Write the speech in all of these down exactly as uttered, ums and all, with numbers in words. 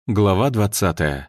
Глава двадцатая.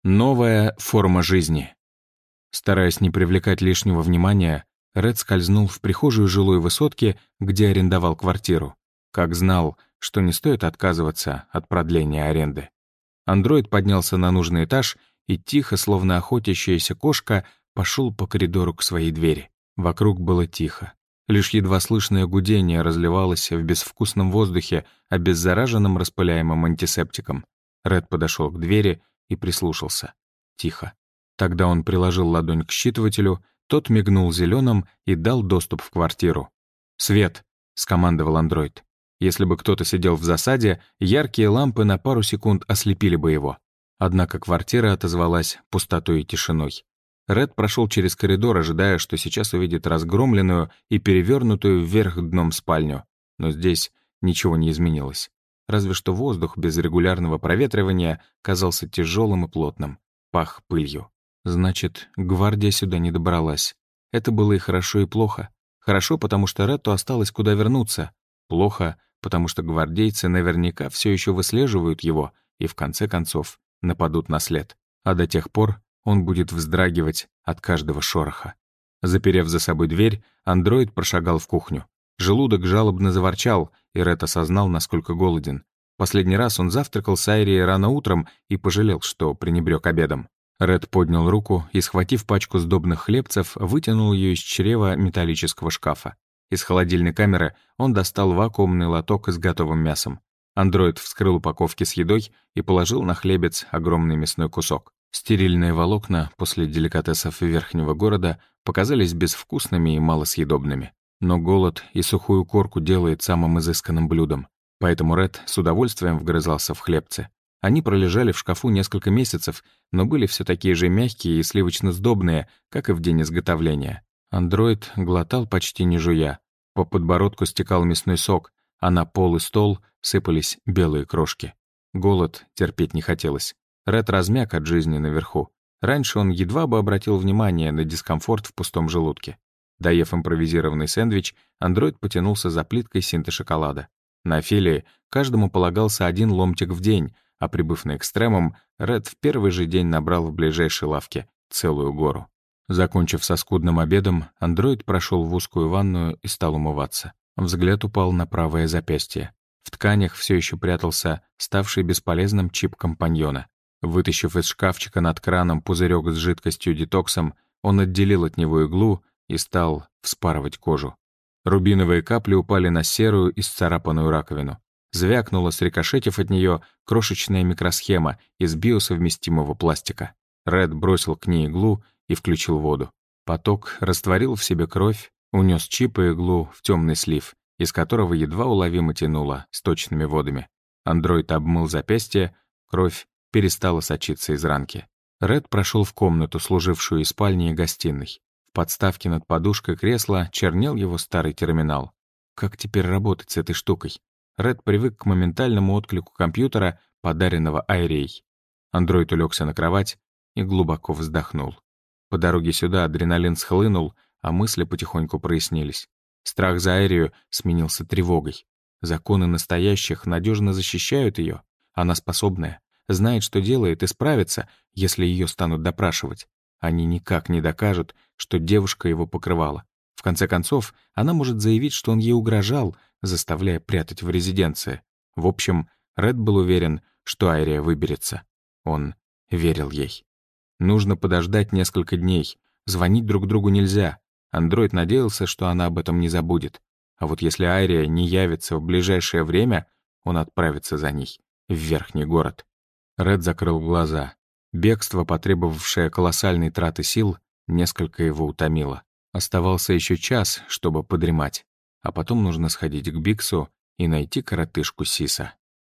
Новая форма жизни. Стараясь не привлекать лишнего внимания, Ред скользнул в прихожую жилой высотки, где арендовал квартиру. Как знал, что не стоит отказываться от продления аренды. Андроид поднялся на нужный этаж и тихо, словно охотящаяся кошка, пошел по коридору к своей двери. Вокруг было тихо. Лишь едва слышное гудение разливалось в безвкусном воздухе, обеззараженном распыляемым антисептиком. Ред подошел к двери и прислушался. Тихо. Тогда он приложил ладонь к считывателю, тот мигнул зеленым и дал доступ в квартиру. «Свет!» — скомандовал андроид. Если бы кто-то сидел в засаде, яркие лампы на пару секунд ослепили бы его. Однако квартира отозвалась пустотой и тишиной. Ред прошел через коридор, ожидая, что сейчас увидит разгромленную и перевернутую вверх дном спальню. Но здесь ничего не изменилось. Разве что воздух без регулярного проветривания казался тяжелым и плотным, пах пылью. Значит, гвардия сюда не добралась. Это было и хорошо, и плохо. Хорошо, потому что Ретту осталось куда вернуться. Плохо, потому что гвардейцы наверняка все еще выслеживают его и, в конце концов, нападут на след. А до тех пор он будет вздрагивать от каждого шороха. Заперев за собой дверь, андроид прошагал в кухню. Желудок жалобно заворчал, и Ред осознал, насколько голоден. Последний раз он завтракал с Айрией рано утром и пожалел, что пренебрег обедом. Ред поднял руку и, схватив пачку сдобных хлебцев, вытянул ее из чрева металлического шкафа. Из холодильной камеры он достал вакуумный лоток с готовым мясом. Андроид вскрыл упаковки с едой и положил на хлебец огромный мясной кусок. Стерильные волокна после деликатесов верхнего города показались безвкусными и малосъедобными. Но голод и сухую корку делает самым изысканным блюдом. Поэтому Ред с удовольствием вгрызался в хлебцы. Они пролежали в шкафу несколько месяцев, но были все такие же мягкие и сливочно-сдобные, как и в день изготовления. Андроид глотал почти не жуя. По подбородку стекал мясной сок, а на пол и стол сыпались белые крошки. Голод терпеть не хотелось. Ред размяк от жизни наверху. Раньше он едва бы обратил внимание на дискомфорт в пустом желудке. Доев импровизированный сэндвич, андроид потянулся за плиткой синте-шоколада. На Офелии каждому полагался один ломтик в день, а прибыв на экстремум, Ред в первый же день набрал в ближайшей лавке целую гору. Закончив со скудным обедом, андроид прошел в узкую ванную и стал умываться. Взгляд упал на правое запястье. В тканях все еще прятался ставший бесполезным чип компаньона. Вытащив из шкафчика над краном пузырек с жидкостью детоксом, он отделил от него иглу и стал вспарывать кожу. Рубиновые капли упали на серую и исцарапанную раковину. Звякнула, срикошетив от нее, крошечная микросхема из биосовместимого пластика. Ред бросил к ней иглу и включил воду. Поток растворил в себе кровь, унес чип и иглу в темный слив, из которого едва уловимо тянуло сточными водами. Андроид обмыл запястье, кровь перестала сочиться из ранки. Ред прошел в комнату, служившую и спальней, и гостиной. В подставке над подушкой кресла чернел его старый терминал. Как теперь работать с этой штукой? Ред привык к моментальному отклику компьютера, подаренного Айрией. Андроид улегся на кровать и глубоко вздохнул. По дороге сюда адреналин схлынул, а мысли потихоньку прояснились. Страх за Айрию сменился тревогой. Законы настоящих надежно защищают ее. Она способная, знает, что делает, и справится, если ее станут допрашивать. Они никак не докажут, что девушка его покрывала. В конце концов, она может заявить, что он ей угрожал, заставляя прятать в резиденции. В общем, Ред был уверен, что Айрия выберется. Он верил ей. Нужно подождать несколько дней. Звонить друг другу нельзя. Андроид надеялся, что она об этом не забудет. А вот если Айрия не явится в ближайшее время, он отправится за ней в верхний город. Ред закрыл глаза. Бегство, потребовавшее колоссальной траты сил, несколько его утомило. Оставался еще час, чтобы подремать. А потом нужно сходить к Биксу и найти коротышку Сиса.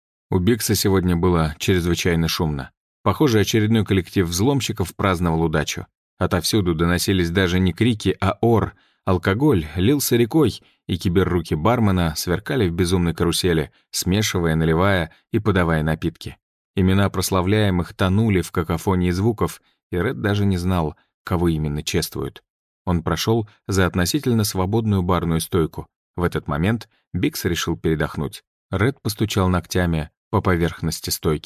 У Бикса сегодня было чрезвычайно шумно. Похоже, очередной коллектив взломщиков праздновал удачу. Отовсюду доносились даже не крики, а ор. Алкоголь лился рекой, и киберруки бармена сверкали в безумной карусели, смешивая, наливая и подавая напитки. Имена прославляемых тонули в какофонии звуков, и Ред даже не знал, кого именно чествуют. Он прошел за относительно свободную барную стойку. В этот момент Бикс решил передохнуть. Ред постучал ногтями по поверхности стойки.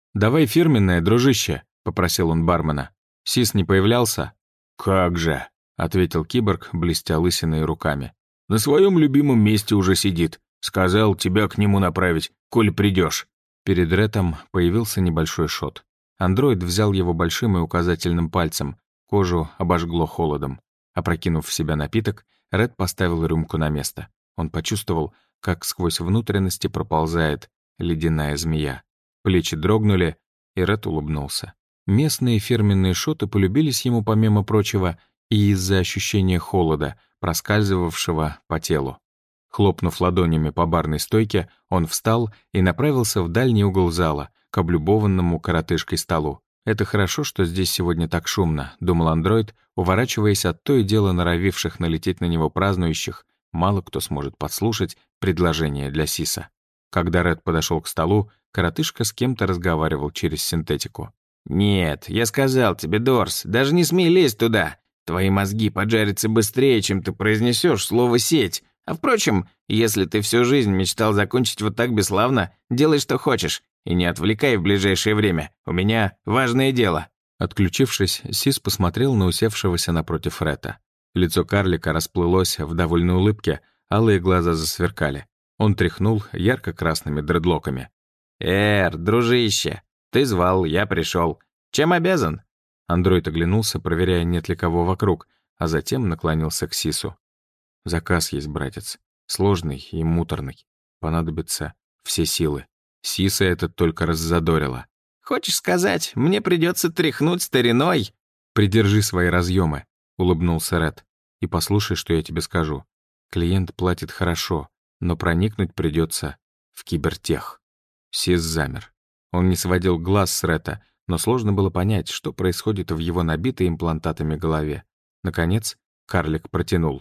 «Давай фирменное, дружище», — попросил он бармена. Сис не появлялся? «Как же», — ответил киборг, блестя лысиной руками. «На своем любимом месте уже сидит. Сказал тебя к нему направить, коль придешь». Перед Рэтом появился небольшой шот. Андроид взял его большим и указательным пальцем. Кожу обожгло холодом. Опрокинув в себя напиток, Рэд поставил рюмку на место. Он почувствовал, как сквозь внутренности проползает ледяная змея. Плечи дрогнули, и Рэд улыбнулся. Местные фирменные шоты полюбились ему, помимо прочего, и из-за ощущения холода, проскальзывавшего по телу. Хлопнув ладонями по барной стойке, он встал и направился в дальний угол зала, к облюбованному коротышкой столу. «Это хорошо, что здесь сегодня так шумно», — думал андроид, уворачиваясь от то и дело норовивших налететь на него празднующих. Мало кто сможет подслушать предложение для Сиса. Когда Ред подошел к столу, коротышка с кем-то разговаривал через синтетику. «Нет, я сказал тебе, Дорс, даже не смей лезть туда. Твои мозги поджарятся быстрее, чем ты произнесешь слово «сеть». А впрочем, если ты всю жизнь мечтал закончить вот так бесславно, делай, что хочешь, и не отвлекай в ближайшее время. У меня важное дело». Отключившись, Сис посмотрел на усевшегося напротив Ретта. Лицо карлика расплылось в довольной улыбке, алые глаза засверкали. Он тряхнул ярко-красными дредлоками. «Эр, дружище, ты звал, я пришел. Чем обязан?» Андроид оглянулся, проверяя, нет ли кого вокруг, а затем наклонился к Сису. «Заказ есть, братец. Сложный и муторный. Понадобятся все силы». Сиса это только раззадорило. «Хочешь сказать, мне придется тряхнуть стариной?» «Придержи свои разъемы», — улыбнулся Ред. «И послушай, что я тебе скажу. Клиент платит хорошо, но проникнуть придется в кибертех». Сис замер. Он не сводил глаз с Ретта, но сложно было понять, что происходит в его набитой имплантатами голове. Наконец, карлик протянул.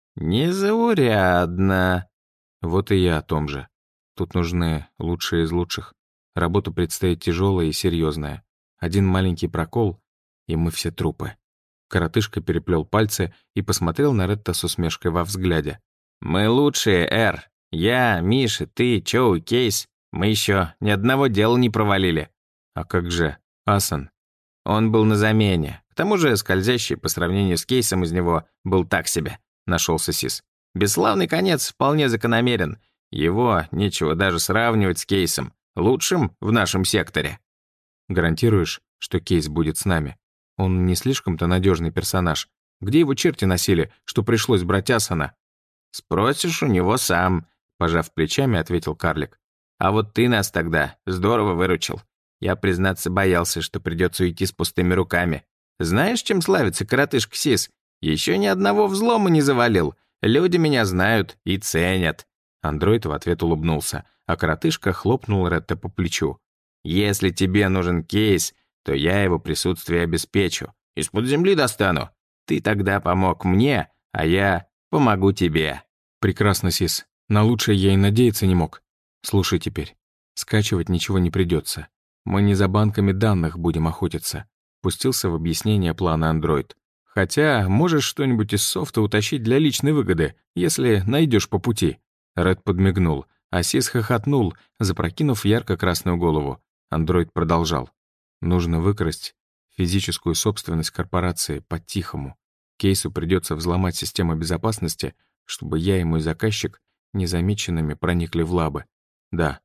«Незаурядно». Вот и я о том же. Тут нужны лучшие из лучших. Работа предстоит тяжелая и серьезная. Один маленький прокол, и мы все трупы. Коротышка переплел пальцы и посмотрел на Ретта с усмешкой во взгляде. «Мы лучшие, Эр. Я, Миша, ты, Чоу, Кейс. Мы еще ни одного дела не провалили». «А как же Асан?» «Он был на замене. К тому же скользящий по сравнению с Кейсом из него был так себе», — нашелся Сис. «Бесславный конец вполне закономерен. Его нечего даже сравнивать с Кейсом, лучшим в нашем секторе». «Гарантируешь, что Кейс будет с нами? Он не слишком-то надежный персонаж. Где его черти носили, что пришлось брать Асана?» «Спросишь у него сам», — пожав плечами, ответил карлик. «А вот ты нас тогда здорово выручил. Я, признаться, боялся, что придется уйти с пустыми руками. Знаешь, чем славится коротышка Сис? Еще ни одного взлома не завалил. Люди меня знают и ценят». Андроид в ответ улыбнулся, а коротышка хлопнул Ретта по плечу. «Если тебе нужен Кейс, то я его присутствие обеспечу. Из-под земли достану. Ты тогда помог мне, а я помогу тебе». «Прекрасно, Сис. На лучшее я и надеяться не мог. Слушай теперь. Скачивать ничего не придется. Мы не за банками данных будем охотиться», — пустился в объяснение плана андроид. «Хотя можешь что-нибудь из софта утащить для личной выгоды, если найдешь по пути». Ред подмигнул, а Сис хохотнул, запрокинув ярко-красную голову. Андроид продолжал. «Нужно выкрасть физическую собственность корпорации по-тихому. Кейсу придется взломать систему безопасности, чтобы я и мой заказчик незамеченными проникли в лабы. Да,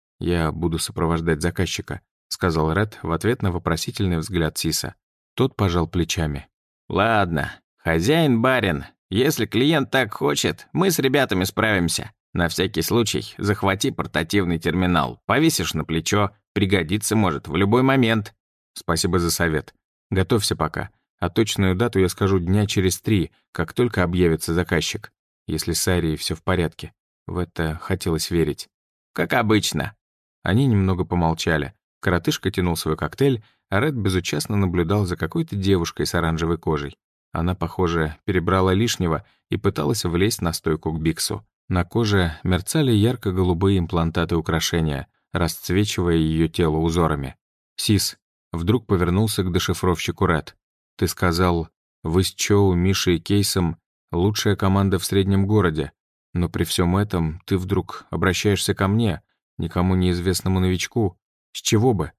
я буду сопровождать заказчика», — сказал Ред в ответ на вопросительный взгляд Сиса. Тот пожал плечами. «Ладно, хозяин-барин, если клиент так хочет, мы с ребятами справимся. На всякий случай захвати портативный терминал, повесишь на плечо, пригодится может в любой момент». «Спасибо за совет. Готовься пока, а точную дату я скажу дня через три, как только объявится заказчик. Если с Арией все в порядке. В это хотелось верить». «Как обычно». Они немного помолчали. Коротышка тянул свой коктейль, а Ред безучастно наблюдал за какой-то девушкой с оранжевой кожей. Она, похоже, перебрала лишнего и пыталась влезть на стойку к Биксу. На коже мерцали ярко-голубые имплантаты украшения, расцвечивая ее тело узорами. «Сис», вдруг повернулся к дешифровщику Ред. «Ты сказал, вы с Чоу, Мишей и Кейсом лучшая команда в среднем городе, но при всем этом ты вдруг обращаешься ко мне, никому неизвестному новичку. С чего бы?»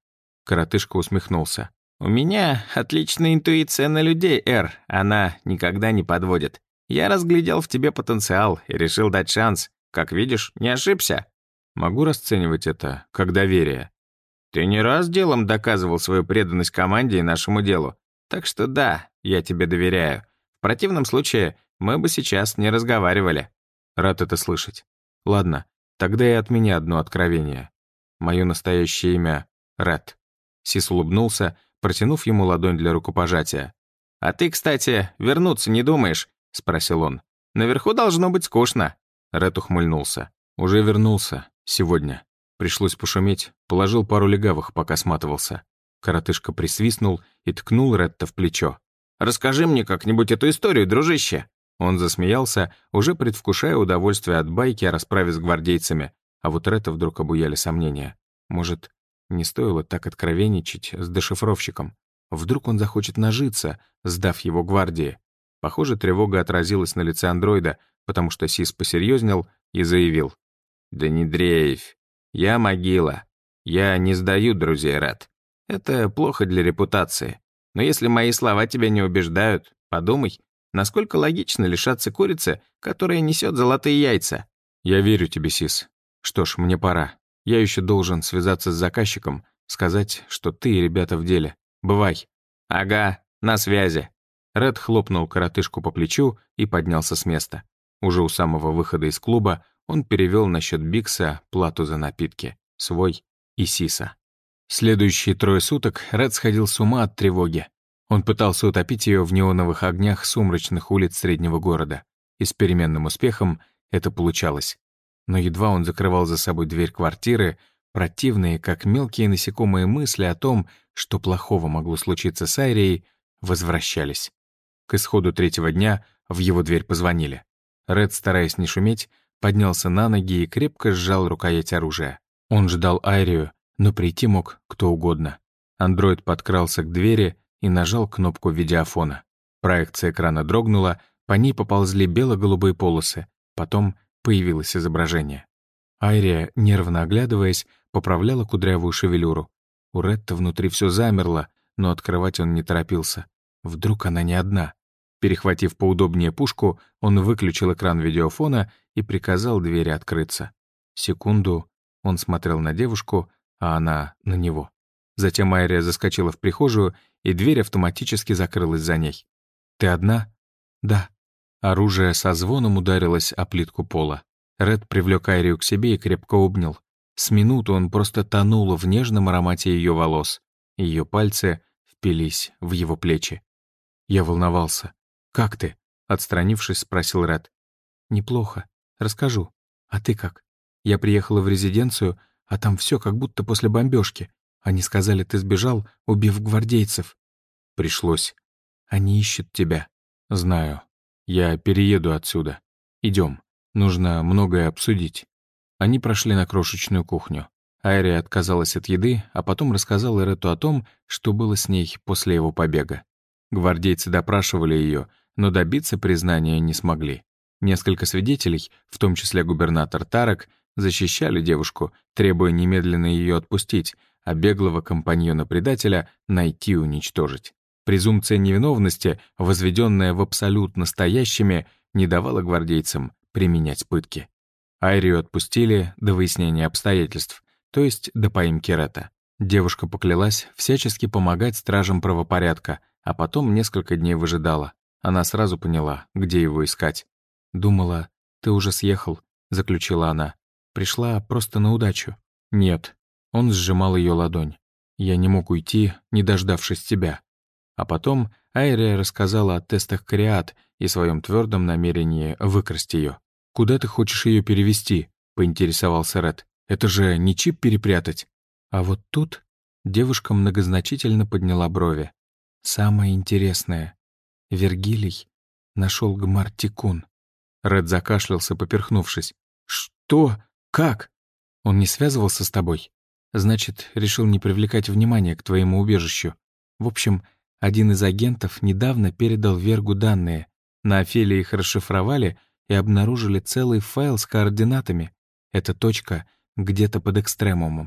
Коротышка усмехнулся. «У меня отличная интуиция на людей, Эр. Она никогда не подводит. Я разглядел в тебе потенциал и решил дать шанс. Как видишь, не ошибся». Могу расценивать это как доверие. Ты не раз делом доказывал свою преданность команде и нашему делу. Так что да, я тебе доверяю. В противном случае мы бы сейчас не разговаривали. Рад это слышать. Ладно, тогда и от меня одно откровение. Мое настоящее имя — Ред. Сис улыбнулся, протянув ему ладонь для рукопожатия. «А ты, кстати, вернуться не думаешь?» — спросил он. «Наверху должно быть скучно». Ред ухмыльнулся. «Уже вернулся. Сегодня. Пришлось пошуметь. Положил пару легавых, пока сматывался». Коротышка присвистнул и ткнул Ретта в плечо. «Расскажи мне как-нибудь эту историю, дружище». Он засмеялся, уже предвкушая удовольствие от байки о расправе с гвардейцами, а вот Ретта вдруг обуяли сомнения. Может, не стоило так откровенничать с дешифровщиком? Вдруг он захочет нажиться, сдав его гвардии? Похоже, тревога отразилась на лице андроида, потому что Сис посерьезнел и заявил. «Да не дрейфь. Я могила. Я не сдаю друзей, Ред. Это плохо для репутации. Но если мои слова тебя не убеждают, подумай, насколько логично лишаться курицы, которая несет золотые яйца». «Я верю тебе, Сис. Что ж, мне пора. Я еще должен связаться с заказчиком, сказать, что ты и ребята в деле. Бывай». «Ага, на связи». Ред хлопнул коротышку по плечу и поднялся с места. Уже у самого выхода из клуба он перевел на счет Бикса плату за напитки, свой и Сиса. Следующие трое суток Ред сходил с ума от тревоги. Он пытался утопить ее в неоновых огнях сумрачных улиц среднего города, и с переменным успехом это получалось. Но едва он закрывал за собой дверь квартиры, противные, как мелкие насекомые мысли о том, что плохого могло случиться с Айрией, возвращались. К исходу третьего дня в его дверь позвонили. Ред, стараясь не шуметь, поднялся на ноги и крепко сжал рукоять оружия. Он ждал Айрию, но прийти мог кто угодно. Андроид подкрался к двери и нажал кнопку видеофона. Проекция экрана дрогнула, по ней поползли бело-голубые полосы, потом появилось изображение. Айрия, нервно оглядываясь, поправляла кудрявую шевелюру. У Ретта внутри все замерло, но открывать он не торопился. Вдруг она не одна. Перехватив поудобнее пушку, он выключил экран видеофона и приказал двери открыться. Секунду он смотрел на девушку, а она — на него. Затем Айрия заскочила в прихожую, и дверь автоматически закрылась за ней. «Ты одна?» «Да». Оружие со звоном ударилось о плитку пола. Ред привлек Айрию к себе и крепко обнял. С минуту он просто тонул в нежном аромате ее волос. Ее пальцы впились в его плечи. Я волновался. «Как ты?» — отстранившись, спросил Ред. «Неплохо. Расскажу. А ты как? Я приехала в резиденцию, а там все как будто после бомбежки. Они сказали, ты сбежал, убив гвардейцев». «Пришлось. Они ищут тебя». «Знаю. Я перееду отсюда. Идем. Нужно многое обсудить». Они прошли на крошечную кухню. Айрия отказалась от еды, а потом рассказала Рету о том, что было с ней после его побега. Гвардейцы допрашивали ее, но добиться признания не смогли. Несколько свидетелей, в том числе губернатор Тарак, защищали девушку, требуя немедленно ее отпустить, а беглого компаньона-предателя найти и уничтожить. Презумпция невиновности, возведенная в абсолют настоящими, не давала гвардейцам применять пытки. Айрию отпустили до выяснения обстоятельств, то есть до поимки Рета. Девушка поклялась всячески помогать стражам правопорядка, а потом несколько дней выжидала. Она сразу поняла, где его искать. «Думала, ты уже съехал», — заключила она. «Пришла просто на удачу». «Нет». Он сжимал ее ладонь. «Я не мог уйти, не дождавшись тебя». А потом Айрия рассказала о тестах Криат и своем твердом намерении выкрасть ее. «Куда ты хочешь ее перевести?» — поинтересовался Ред. «Это же не чип перепрятать». А вот тут девушка многозначительно подняла брови. «Самое интересное. Вергилий нашел Гмар-Тикун». Ред закашлялся, поперхнувшись. «Что? Как? Он не связывался с тобой? Значит, решил не привлекать внимания к твоему убежищу. В общем, один из агентов недавно передал Вергу данные. На Офелии их расшифровали и обнаружили целый файл с координатами. Эта точка где-то под экстремумом.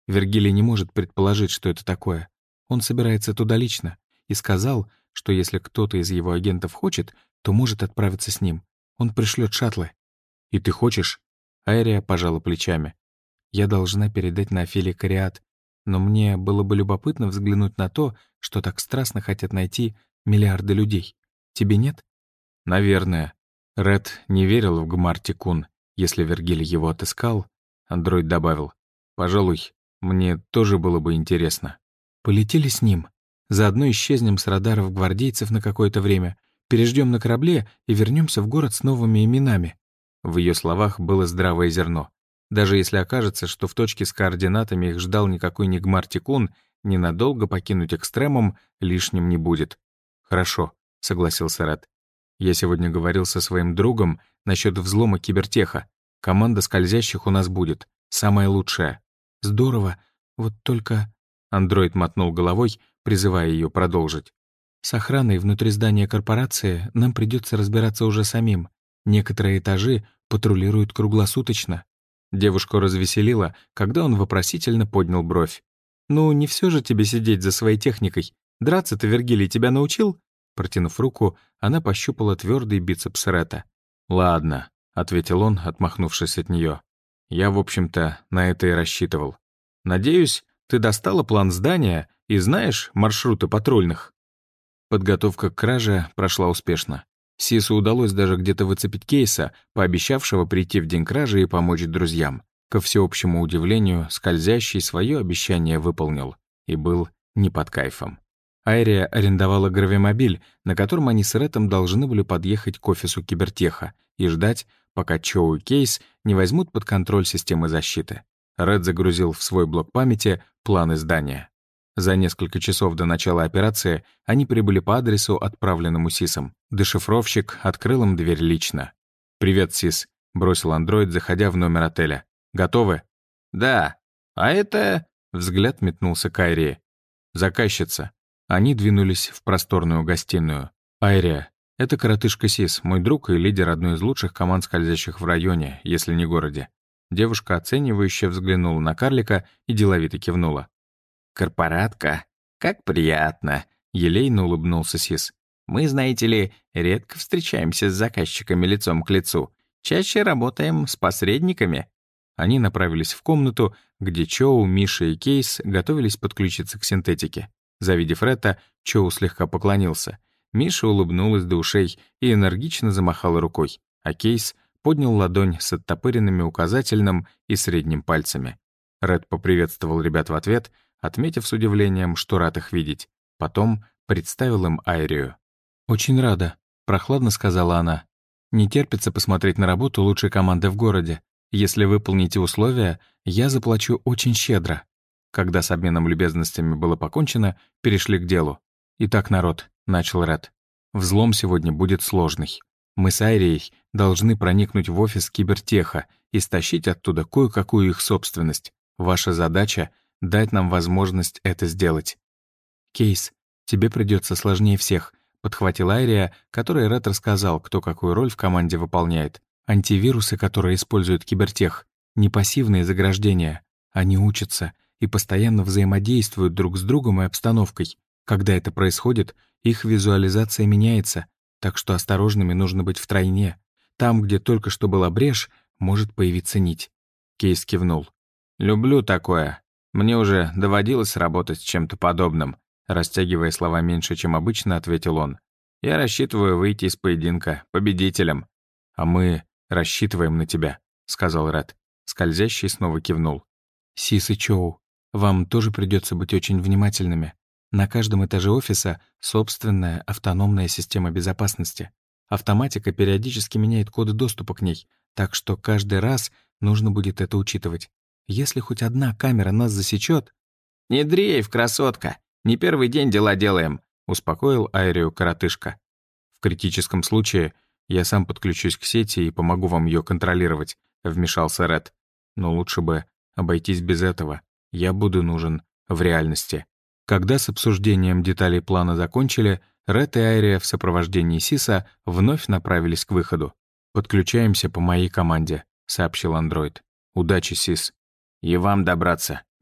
Вергилий не может предположить, что это такое. Он собирается туда лично и сказал, что если кто-то из его агентов хочет, то может отправиться с ним. Он пришлет шаттлы. «И ты хочешь?» Айрия пожала плечами. «Я должна передать на Офелии Кариат, но мне было бы любопытно взглянуть на то, что так страстно хотят найти миллиарды людей. Тебе нет?» «Наверное». Ред не верил в Гмар-Тикун. Если Вергилий его отыскал, андроид добавил, «Пожалуй, мне тоже было бы интересно». «Полетели с ним. Заодно исчезнем с радаров гвардейцев на какое-то время, переждем на корабле и вернемся в город с новыми именами». В ее словах было здравое зерно. Даже если окажется, что в точке с координатами их ждал никакой не Гмар-Тикун, ненадолго покинуть экстремум лишним не будет. «Хорошо», — согласился Ред. «Я сегодня говорил со своим другом насчет взлома кибертеха. Команда скользящих у нас будет. Самая лучшая». «Здорово. Вот только...» Андроид мотнул головой, призывая ее продолжить. «С охраной внутри здания корпорации нам придется разбираться уже самим. Некоторые этажи патрулируют круглосуточно». Девушку развеселило, когда он вопросительно поднял бровь. «Ну, не все же тебе сидеть за своей техникой. Драться-то Вергилий тебя научил?» Протянув руку, она пощупала твердый бицепс Рета. «Ладно», — ответил он, отмахнувшись от нее. «Я, в общем-то, на это и рассчитывал. Надеюсь, ты достала план здания и знаешь маршруты патрульных?» Подготовка к краже прошла успешно. Сису удалось даже где-то выцепить Кейса, пообещавшего прийти в день кражи и помочь друзьям. Ко всеобщему удивлению, скользящий свое обещание выполнил и был не под кайфом. Айрия арендовала гравимобиль, на котором они с Ретом должны были подъехать к офису кибертеха и ждать, пока Чоу и Кейс не возьмут под контроль системы защиты. Ред загрузил в свой блок памяти планы здания. За несколько часов до начала операции они прибыли по адресу, отправленному Сисом. Дешифровщик открыл им дверь лично. «Привет, Сис», — бросил андроид, заходя в номер отеля. «Готовы?» «Да. А это...» — взгляд метнулся к Айрии. «Заказчица». Они двинулись в просторную гостиную. «Айрия, это коротышка Сис, мой друг и лидер одной из лучших команд скользящих в районе, если не городе». Девушка оценивающе взглянула на карлика и деловито кивнула. «Корпоратка, как приятно», — елейно улыбнулся Сис. «Мы, знаете ли, редко встречаемся с заказчиками лицом к лицу. Чаще работаем с посредниками». Они направились в комнату, где Чоу, Миша и Кейс готовились подключиться к синтетике. Завидев Ретта, Чоу слегка поклонился. Миша улыбнулась до ушей и энергично замахала рукой, а Кейс поднял ладонь с оттопыренными указательным и средним пальцами. Ред поприветствовал ребят в ответ, отметив с удивлением, что рад их видеть. Потом представил им Айрию. «Очень рада», — прохладно сказала она. «Не терпится посмотреть на работу лучшей команды в городе. Если выполните условия, я заплачу очень щедро». Когда с обменом любезностями было покончено, перешли к делу. «Итак, народ», — начал Ред, — «взлом сегодня будет сложный. Мы с Айрией должны проникнуть в офис кибертеха и стащить оттуда кое-какую их собственность. Ваша задача — дать нам возможность это сделать». «Кейс, тебе придется сложнее всех», — подхватила Айрия, которой Ред рассказал, кто какую роль в команде выполняет. «Антивирусы, которые используют кибертех, не пассивные заграждения. Они учатся и постоянно взаимодействуют друг с другом и обстановкой. Когда это происходит, их визуализация меняется, так что осторожными нужно быть втройне. Там, где только что была брешь, может появиться нить». Кейс кивнул. «Люблю такое. Мне уже доводилось работать с чем-то подобным», растягивая слова меньше, чем обычно, ответил он. «Я рассчитываю выйти из поединка победителем». «А мы рассчитываем на тебя», — сказал Ред. Скользящий снова кивнул. «Сис и Чоу, вам тоже придется быть очень внимательными. На каждом этаже офиса собственная автономная система безопасности. Автоматика периодически меняет коды доступа к ней, так что каждый раз нужно будет это учитывать. Если хоть одна камера нас засечет...» «Не дрейф, красотка! Не первый день дела делаем», — успокоил Айрию коротышка. «В критическом случае я сам подключусь к сети и помогу вам ее контролировать», — вмешался Ред. «Но лучше бы обойтись без этого. Я буду нужен в реальности». Когда с обсуждением деталей плана закончили, Ред и Айрия в сопровождении Сиса вновь направились к выходу. «Подключаемся по моей команде», — сообщил андроид. «Удачи, Сис». «И вам добраться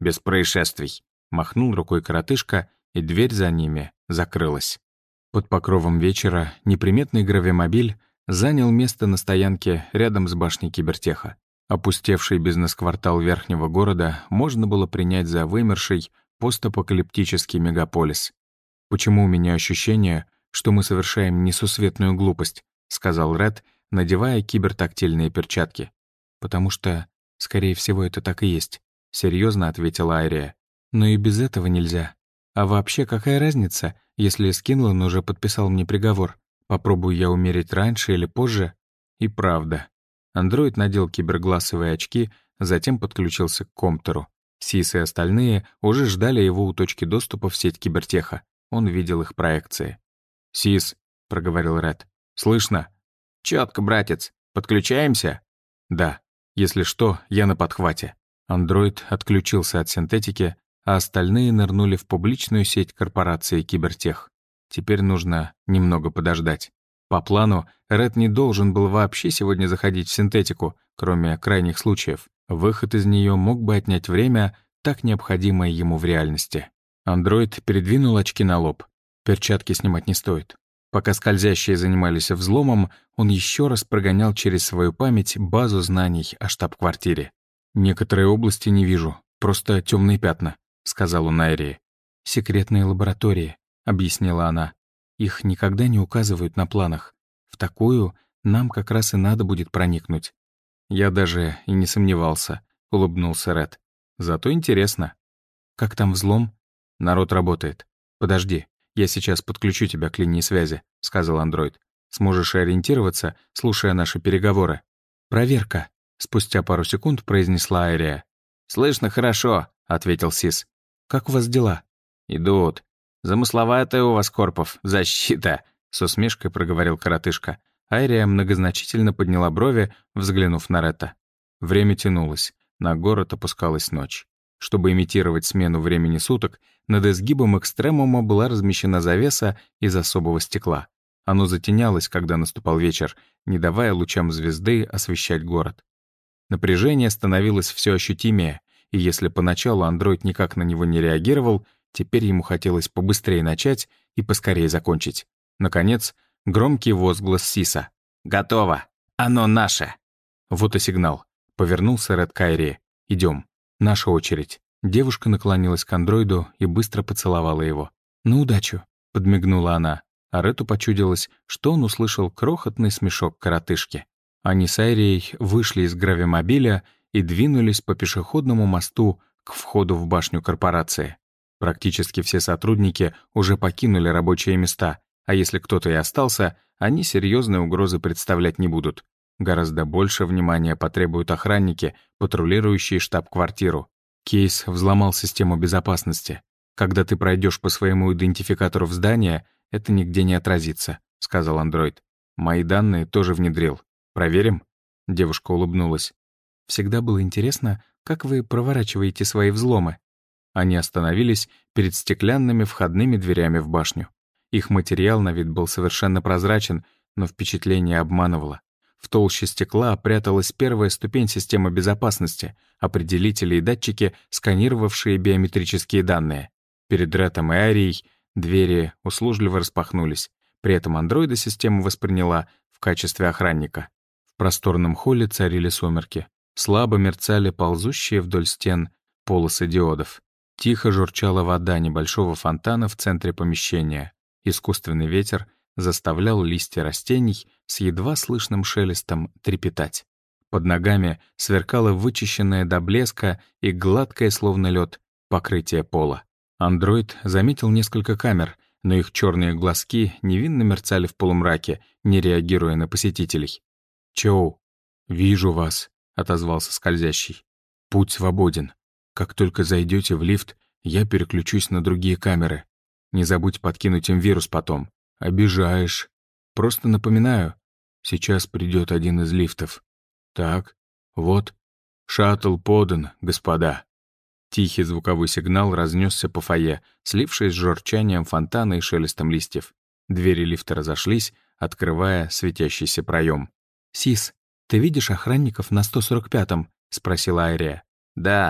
без происшествий», — махнул рукой коротышка, и дверь за ними закрылась. Под покровом вечера неприметный гравимобиль занял место на стоянке рядом с башней кибертеха. Опустевший бизнес-квартал верхнего города можно было принять за вымерший постапокалиптический мегаполис. «Почему у меня ощущение, что мы совершаем несусветную глупость?» — сказал Ред, надевая кибертактильные перчатки. «Потому что, скорее всего, это так и есть», — серьезно ответила Айрия. «Но и без этого нельзя. А вообще, какая разница, если Скинлан уже подписал мне приговор? Попробую я умереть раньше или позже?» И правда. Андроид надел киберглассовые очки, затем подключился к компьютеру. Сис и остальные уже ждали его у точки доступа в сеть кибертеха. Он видел их проекции. «Сис», — проговорил Ред, — «слышно?» «Чётко, братец. Подключаемся?» «Да. Если что, я на подхвате». Андроид отключился от синтетики, а остальные нырнули в публичную сеть корпорации Кибертех. Теперь нужно немного подождать. По плану, Ред не должен был вообще сегодня заходить в синтетику, кроме крайних случаев. Выход из нее мог бы отнять время, так необходимое ему в реальности. Андроид передвинул очки на лоб. Перчатки снимать не стоит. Пока скользящие занимались взломом, он еще раз прогонял через свою память базу знаний о штаб-квартире. «Некоторые области не вижу, просто темные пятна», — сказал он Айрии. «Секретные лаборатории», — объяснила она. «Их никогда не указывают на планах. В такую нам как раз и надо будет проникнуть». «Я даже и не сомневался», — улыбнулся Ред. «Зато интересно». «Как там взлом?» «Народ работает. Подожди, я сейчас подключу тебя к линии связи», — сказал андроид. «Сможешь ориентироваться, слушая наши переговоры». «Проверка», — спустя пару секунд произнесла Айрия. «Слышно хорошо», — ответил Сис. «Как у вас дела?» «Идут. Замысловатая у вас, Корпов, защита», — с усмешкой проговорил коротышка. Айрия многозначительно подняла брови, взглянув на Ретта. Время тянулось. На город опускалась ночь. Чтобы имитировать смену времени суток, над изгибом экстремума была размещена завеса из особого стекла. Оно затенялось, когда наступал вечер, не давая лучам звезды освещать город. Напряжение становилось все ощутимее, и если поначалу андроид никак на него не реагировал, теперь ему хотелось побыстрее начать и поскорее закончить. Наконец, громкий возглас Сиса. «Готово! Оно наше!» Вот и сигнал. Повернулся Ред к Айрии. «Идем. Наша очередь». Девушка наклонилась к андроиду и быстро поцеловала его. «На удачу», — подмигнула она. А Рету почудилось, что он услышал крохотный смешок коротышки. Они с Айрией вышли из гравимобиля и двинулись по пешеходному мосту к входу в башню корпорации. Практически все сотрудники уже покинули рабочие места, а если кто-то и остался, они серьезной угрозы представлять не будут. Гораздо больше внимания потребуют охранники, патрулирующие штаб-квартиру. Кейс взломал систему безопасности. Когда ты пройдешь по своему идентификатору в здание, это нигде не отразится, сказал андроид. Мои данные тоже внедрил. Проверим? Девушка улыбнулась. Всегда было интересно, как вы проворачиваете свои взломы. Они остановились перед стеклянными входными дверями в башню. Их материал на вид был совершенно прозрачен, но впечатление обманывало. В толще стекла пряталась первая ступень системы безопасности, определители и датчики, сканировавшие биометрические данные. Перед Рэтом и Арией двери услужливо распахнулись. При этом андроида система восприняла в качестве охранника. В просторном холле царили сумерки. Слабо мерцали ползущие вдоль стен полосы диодов. Тихо журчала вода небольшого фонтана в центре помещения. Искусственный ветер заставлял листья растений с едва слышным шелестом трепетать. Под ногами сверкало вычищенное до блеска и гладкое, словно лед, покрытие пола. Андроид заметил несколько камер, но их черные глазки невинно мерцали в полумраке, не реагируя на посетителей. «Чоу, вижу вас», — отозвался скользящий. «Путь свободен. Как только зайдете в лифт, я переключусь на другие камеры. Не забудь подкинуть им вирус потом. Обижаешь. Просто напоминаю, сейчас придет один из лифтов. Так, вот, шаттл подан, господа». Тихий звуковой сигнал разнесся по фойе, слившись с журчанием фонтана и шелестом листьев. Двери лифта разошлись, открывая светящийся проем. «Сис, ты видишь охранников на сто сорок пятом?» — спросила Айрия. «Да».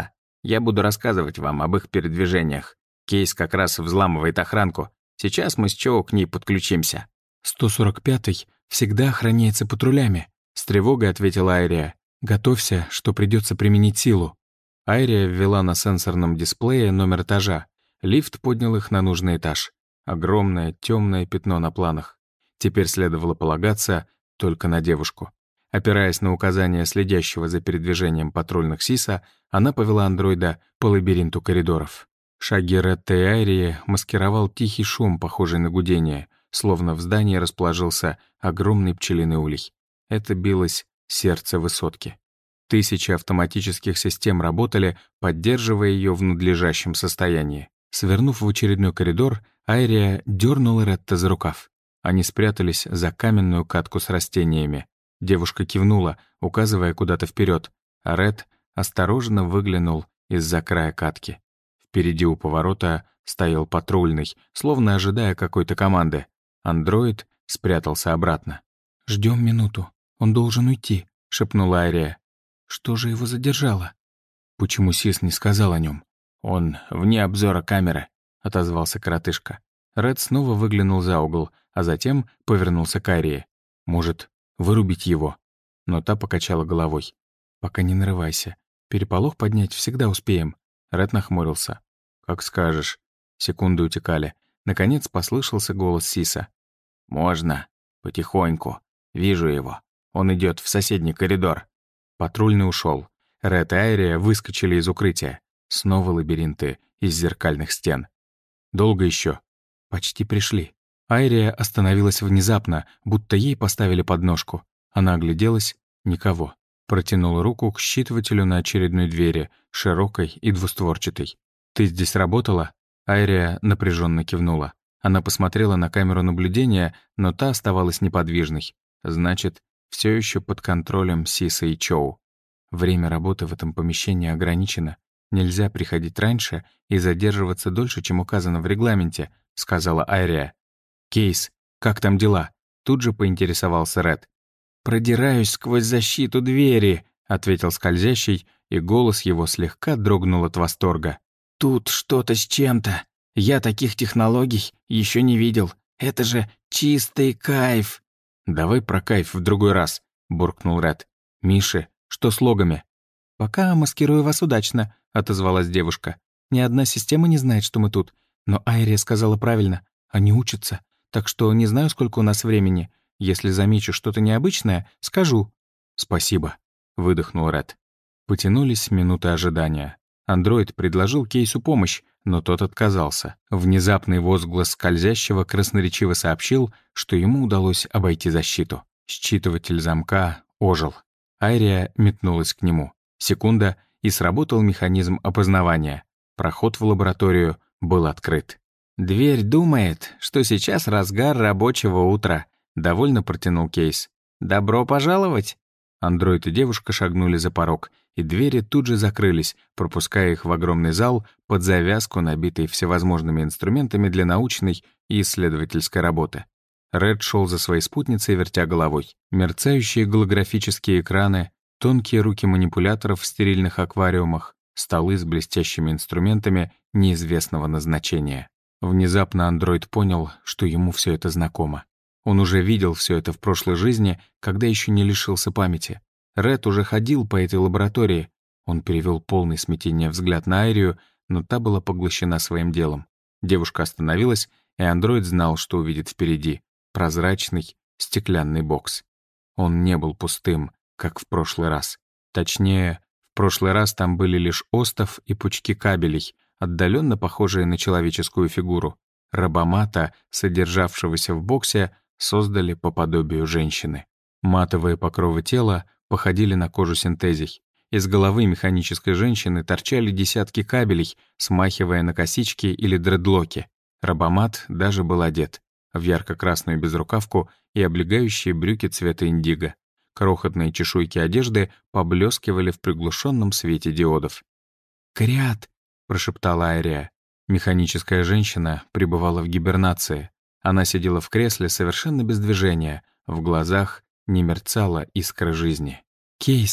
Я буду рассказывать вам об их передвижениях. Кейс как раз взламывает охранку. Сейчас мы с Чоу к ней подключимся». сто сорок пятый всегда охраняется патрулями», — с тревогой ответила Айрия. «Готовься, что придется применить силу». Айрия ввела на сенсорном дисплее номер этажа. Лифт поднял их на нужный этаж. Огромное темное пятно на планах. Теперь следовало полагаться только на девушку. Опираясь на указания следящего за передвижением патрульных СИСа, она повела андроида по лабиринту коридоров. Шаги Ретта и Айрии маскировал тихий шум, похожий на гудение, словно в здании расположился огромный пчелиный улей. Это билось сердце высотки. Тысячи автоматических систем работали, поддерживая ее в надлежащем состоянии. Свернув в очередной коридор, Айрия дернула Ретта за рукав. Они спрятались за каменную катку с растениями. Девушка кивнула, указывая куда-то вперед, а Ред осторожно выглянул из-за края катки. Впереди у поворота стоял патрульный, словно ожидая какой-то команды. Андроид спрятался обратно. «Ждем минуту. Он должен уйти», — шепнула Айрия. «Что же его задержало?» «Почему Сис не сказал о нем?» «Он вне обзора камеры», — отозвался коротышка. Ред снова выглянул за угол, а затем повернулся к Айрии. «Может, вырубить его?» Но та покачала головой. «Пока не нарывайся. Переполох поднять всегда успеем». Ред нахмурился. «Как скажешь». Секунды утекали. Наконец послышался голос Сиса. «Можно. Потихоньку. Вижу его. Он идет в соседний коридор». Патрульный ушел. Ред и Айрия выскочили из укрытия. Снова лабиринты из зеркальных стен. «Долго еще?» «Почти пришли». Айрия остановилась внезапно, будто ей поставили подножку. Она огляделась — никого. Протянула руку к считывателю на очередной двери, широкой и двустворчатой. «Ты здесь работала?» Айрия напряженно кивнула. Она посмотрела на камеру наблюдения, но та оставалась неподвижной. Значит, все еще под контролем Сиса и Чоу. Время работы в этом помещении ограничено. Нельзя приходить раньше и задерживаться дольше, чем указано в регламенте, сказала Айрия. «Кейс, как там дела?» Тут же поинтересовался Ред. «Продираюсь сквозь защиту двери», — ответил скользящий, и голос его слегка дрогнул от восторга. «Тут что-то с чем-то. Я таких технологий еще не видел. Это же чистый кайф». «Давай про кайф в другой раз», — буркнул Ред. «Миши, что с логами?» «Пока маскирую вас удачно», — отозвалась девушка. «Ни одна система не знает, что мы тут. Но Айрия сказала правильно. Они учатся. Так что не знаю, сколько у нас времени. Если замечу что-то необычное, скажу». «Спасибо», — выдохнул Ред. Потянулись минуты ожидания. Андроид предложил Кейсу помощь, но тот отказался. Внезапный возглас скользящего красноречиво сообщил, что ему удалось обойти защиту. Считыватель замка ожил. Айрия метнулась к нему. Секунда, и сработал механизм опознавания. Проход в лабораторию был открыт. «Дверь думает, что сейчас разгар рабочего утра», — довольно протянул Кейс. «Добро пожаловать!» Андроид и девушка шагнули за порог, и двери тут же закрылись, пропуская их в огромный зал под завязку, набитый всевозможными инструментами для научной и исследовательской работы. Ред шел за своей спутницей, вертя головой. Мерцающие голографические экраны, тонкие руки манипуляторов в стерильных аквариумах, столы с блестящими инструментами неизвестного назначения. Внезапно андроид понял, что ему все это знакомо. Он уже видел все это в прошлой жизни, когда еще не лишился памяти. Ред уже ходил по этой лаборатории. Он перевел полный смятения взгляд на Айрию, но та была поглощена своим делом. Девушка остановилась, и андроид знал, что увидит впереди. Прозрачный, стеклянный бокс. Он не был пустым, как в прошлый раз. Точнее, в прошлый раз там были лишь остов и пучки кабелей, отдаленно похожие на человеческую фигуру. Рабомата, содержавшегося в боксе, создали по подобию женщины. Матовые покровы тела походили на кожу синтезий. Из головы механической женщины торчали десятки кабелей, смахивая на косички или дредлоки. Рабомат даже был одет в ярко-красную безрукавку и облегающие брюки цвета индиго. Крохотные чешуйки одежды поблескивали в приглушенном свете диодов. «Крят!» — прошептала Айрия. Механическая женщина пребывала в гибернации. Она сидела в кресле совершенно без движения, в глазах не мерцала искра жизни. «Кейс!» —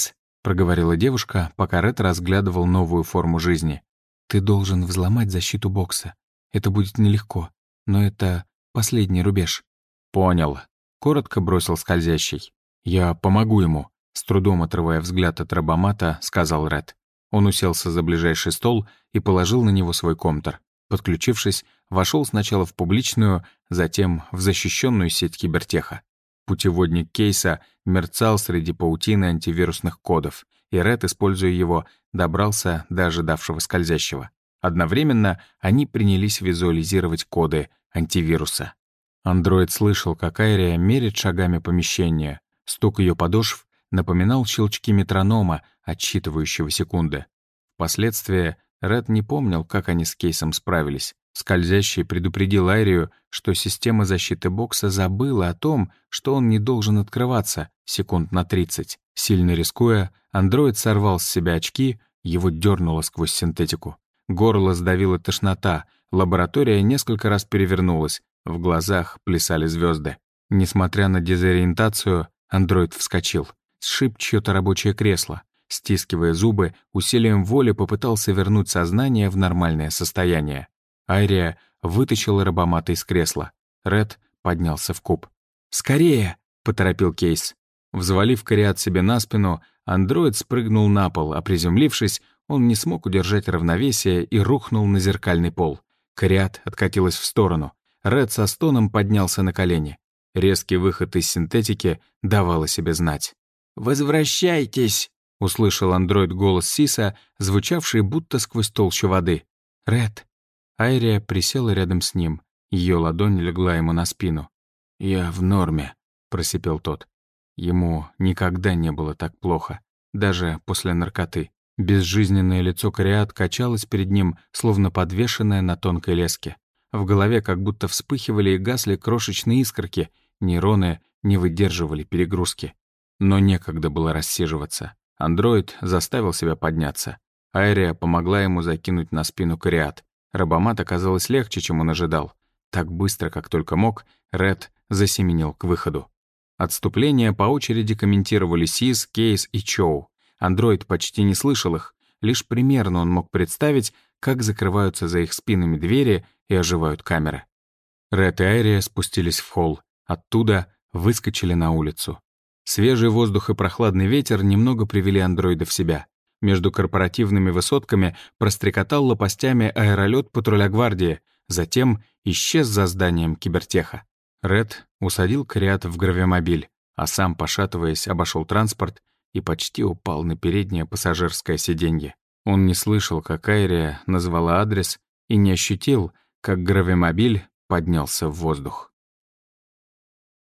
проговорила девушка, пока Ред разглядывал новую форму жизни. «Ты должен взломать защиту бокса. Это будет нелегко, но это последний рубеж». «Понял», — коротко бросил скользящий. «Я помогу ему», — с трудом отрывая взгляд от робомата, сказал Ред. Он уселся за ближайший стол и положил на него свой комптер. Подключившись, вошел сначала в публичную, затем в защищенную сеть кибертеха. Путеводник кейса мерцал среди паутины антивирусных кодов, и Ред, используя его, добрался до ожидавшего скользящего. Одновременно они принялись визуализировать коды антивируса. Андроид слышал, как Айрия мерит шагами помещение. Стук ее подошв напоминал щелчки метронома, отсчитывающего секунды. Впоследствии Ред не помнил, как они с кейсом справились. Скользящий предупредил Айрию, что система защиты бокса забыла о том, что он не должен открываться секунд на тридцать. Сильно рискуя, андроид сорвал с себя очки, его дернуло сквозь синтетику. Горло сдавила тошнота, лаборатория несколько раз перевернулась, в глазах плясали звезды. Несмотря на дезориентацию, андроид вскочил, сшиб чьё-то рабочее кресло. Стискивая зубы, усилием воли попытался вернуть сознание в нормальное состояние. Айрия вытащила робомата из кресла. Ред поднялся в куб. «Скорее!» — поторопил Кейс. Взвалив Кориат себе на спину, андроид спрыгнул на пол, а приземлившись, он не смог удержать равновесие и рухнул на зеркальный пол. Кориат откатилась в сторону. Ред со стоном поднялся на колени. Резкий выход из синтетики давал о себе знать. «Возвращайтесь!» — услышал андроид голос Сиса, звучавший будто сквозь толщу воды. «Ред!» Айрия присела рядом с ним. Ее ладонь легла ему на спину. «Я в норме», — просипел тот. Ему никогда не было так плохо, даже после наркоты. Безжизненное лицо Кориат качалось перед ним, словно подвешенное на тонкой леске. В голове как будто вспыхивали и гасли крошечные искорки, нейроны не выдерживали перегрузки. Но некогда было рассиживаться. Андроид заставил себя подняться. Айрия помогла ему закинуть на спину Кориат. Робомат оказалось легче, чем он ожидал. Так быстро, как только мог, Ред засеменил к выходу. Отступления по очереди комментировали Сис, Кейс и Чоу. Андроид почти не слышал их, лишь примерно он мог представить, как закрываются за их спинами двери и оживают камеры. Ред и Айрия спустились в холл. Оттуда выскочили на улицу. Свежий воздух и прохладный ветер немного привели андроида в себя. Между корпоративными высотками прострекотал лопастями аэролет патруля гвардии, затем исчез за зданием кибертеха. Ред усадил Кориат в гравимобиль, а сам, пошатываясь, обошел транспорт и почти упал на переднее пассажирское сиденье. Он не слышал, как Айрия назвала адрес, и не ощутил, как гравимобиль поднялся в воздух.